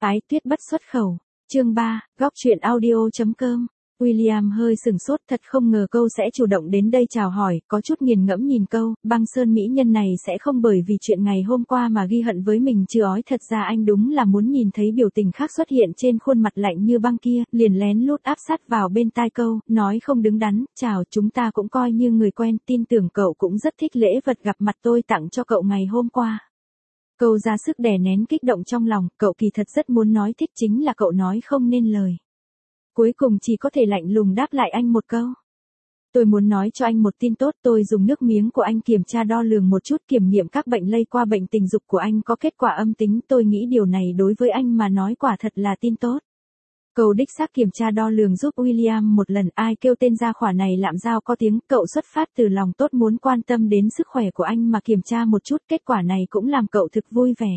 Ái Tuyết bất xuất khẩu. Chương 3, góc truyện audio.com. William hơi sừng sốt, thật không ngờ câu sẽ chủ động đến đây chào hỏi, có chút nghiền ngẫm nhìn câu, băng sơn mỹ nhân này sẽ không bởi vì chuyện ngày hôm qua mà ghi hận với mình chứ ói, thật ra anh đúng là muốn nhìn thấy biểu tình khác xuất hiện trên khuôn mặt lạnh như băng kia, liền lén lút áp sát vào bên tai câu, nói không đứng đắn, chào, chúng ta cũng coi như người quen, tin tưởng cậu cũng rất thích lễ vật gặp mặt tôi tặng cho cậu ngày hôm qua. Câu ra sức đè nén kích động trong lòng, cậu kỳ thật rất muốn nói thích, chính là cậu nói không nên lời. Cuối cùng chỉ có thể lạnh lùng đáp lại anh một câu. Tôi muốn nói cho anh một tin tốt, tôi dùng nước miếng của anh kiểm tra đo lường một chút, kiểm nghiệm các bệnh lây qua bệnh tình dục của anh có kết quả âm tính, tôi nghĩ điều này đối với anh mà nói quả thật là tin tốt. Cậu đích xác kiểm tra đo lường giúp William một lần, ai kêu tên gia khỏa này lạm giao có tiếng, cậu xuất phát từ lòng tốt muốn quan tâm đến sức khỏe của anh mà kiểm tra một chút, kết quả này cũng làm cậu thực vui vẻ.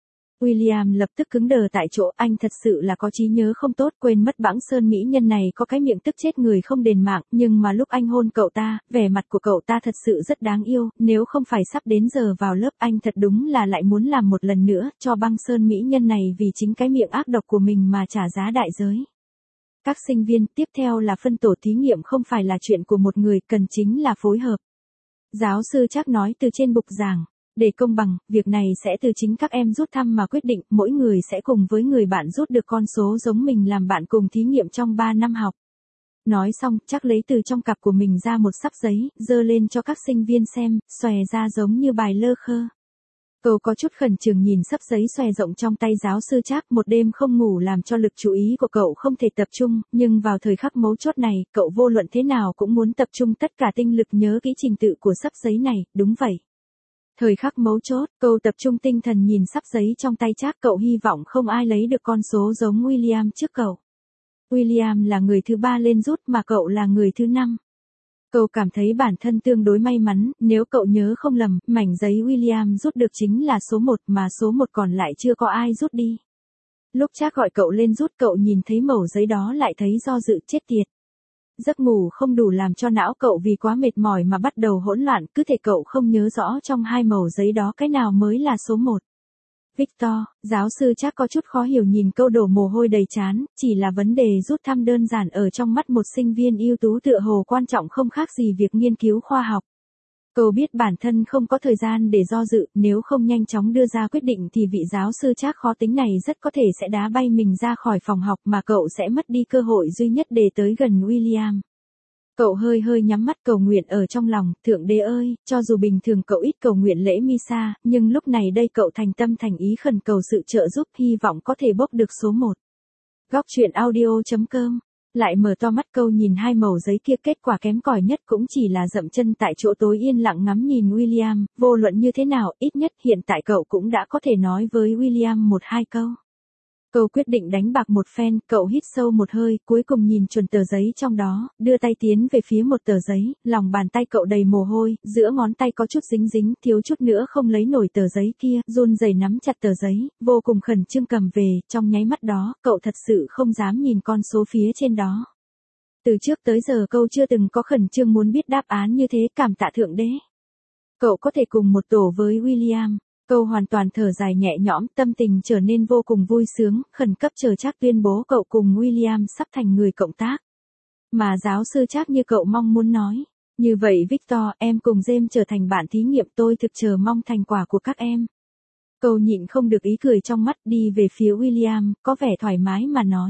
William lập tức cứng đờ tại chỗ, anh thật sự là có trí nhớ không tốt, quên mất bẵng sơn mỹ nhân này có cái miệng tức chết người không đền mạng, nhưng mà lúc anh hôn cậu ta, vẻ mặt của cậu ta thật sự rất đáng yêu, nếu không phải sắp đến giờ vào lớp anh thật đúng là lại muốn làm một lần nữa, cho băng sơn mỹ nhân này vì chính cái miệng ác độc của mình mà trả giá đại giới. Các sinh viên, tiếp theo là phân tổ thí nghiệm, không phải là chuyện của một người, cần chính là phối hợp. Giáo sư Trác nói từ trên bục giảng. Để công bằng, việc này sẽ từ chính các em rút thăm mà quyết định, mỗi người sẽ cùng với người bạn rút được con số giống mình làm bạn cùng thí nghiệm trong 3 năm học. Nói xong, Trác lấy từ trong cặp của mình ra một xấp giấy, giơ lên cho các sinh viên xem, xòe ra giống như bài lơ khơ. Cậu có chút khẩn trương nhìn xấp giấy xòe rộng trong tay giáo sư Trác, một đêm không ngủ làm cho lực chú ý của cậu không thể tập trung, nhưng vào thời khắc mấu chốt này, cậu vô luận thế nào cũng muốn tập trung tất cả tinh lực nhớ kỹ trình tự của xấp giấy này, đúng vậy. Thời khắc mấu chốt, cậu tập trung tinh thần nhìn xấp giấy trong tay Trác, cậu hy vọng không ai lấy được con số giống William trước cậu. William là người thứ 3 lên rút mà cậu là người thứ 5. Cậu cảm thấy bản thân tương đối may mắn, nếu cậu nhớ không lầm, mảnh giấy William rút được chính là số 1 mà số 1 còn lại chưa có ai rút đi. Lúc Trác gọi cậu lên rút, cậu nhìn thấy mẩu giấy đó lại thấy do dự, chết tiệt. Giấc ngủ không đủ làm cho não cậu vì quá mệt mỏi mà bắt đầu hỗn loạn, cứ thể cậu không nhớ rõ trong hai mẩu giấy đó cái nào mới là số 1. Victor, giáo sư Trác có chút khó hiểu nhìn câu, đổ mồ hôi đầy trán, chỉ là vấn đề rút thăm đơn giản ở trong mắt một sinh viên ưu tú tựa hồ quan trọng không khác gì việc nghiên cứu khoa học. Cậu biết bản thân không có thời gian để do dự, nếu không nhanh chóng đưa ra quyết định thì vị giáo sư Trác khó tính này rất có thể sẽ đá bay mình ra khỏi phòng học mà cậu sẽ mất đi cơ hội duy nhất để tới gần William. Cậu hơi nhắm mắt cầu nguyện ở trong lòng, Thượng Đế ơi, cho dù bình thường cậu ít cầu nguyện lễ Misa, nhưng lúc này đây cậu thành tâm thành ý khẩn cầu sự trợ giúp, hy vọng có thể bốc được số 1. Góc truyện audio.com. Lại mở to mắt câu nhìn hai mẩu giấy kia, kết quả kém cỏi nhất cũng chỉ là dậm chân tại chỗ, tối yên lặng ngắm nhìn William, vô luận như thế nào, ít nhất hiện tại cậu cũng đã có thể nói với William 1-2 câu. Cậu quyết định đánh bạc một phen, cậu hít sâu một hơi, cuối cùng nhìn chuẩn tờ giấy trong đó, đưa tay tiến về phía một tờ giấy, lòng bàn tay cậu đầy mồ hôi, giữa ngón tay có chút dính, thiếu chút nữa không lấy nổi tờ giấy kia, run rẩy nắm chặt tờ giấy, vô cùng khẩn trương cầm về, trong nháy mắt đó, cậu thật sự không dám nhìn con số phía trên đó. Từ trước tới giờ cậu chưa từng có khẩn trương muốn biết đáp án như thế, cảm tạ Thượng Đế. Cậu có thể cùng một tổ với William. Cậu hoàn toàn thở dài nhẹ nhõm, tâm tình trở nên vô cùng vui sướng, khẩn cấp chờ Trác tuyên bố cậu cùng William sắp thành người cộng tác. Mà giáo sư Trác như cậu mong muốn nói. Như vậy Victor, em cùng James trở thành bạn thí nghiệm, tôi thực chờ mong thành quả của các em. Cậu nhịn không được ý cười trong mắt, đi về phía William, có vẻ thoải mái mà nói.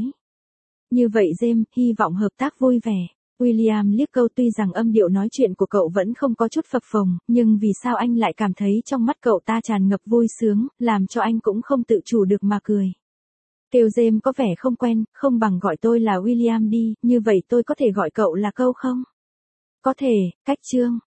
Như vậy James, hy vọng hợp tác vui vẻ. William liếc câu, tuy rằng âm điệu nói chuyện của cậu vẫn không có chút phập phồng, nhưng vì sao anh lại cảm thấy trong mắt cậu ta tràn ngập vui sướng, làm cho anh cũng không tự chủ được mà cười. Kêu James có vẻ không quen, không bằng gọi tôi là William đi, như vậy tôi có thể gọi cậu là câu không? Có thể, cách chương.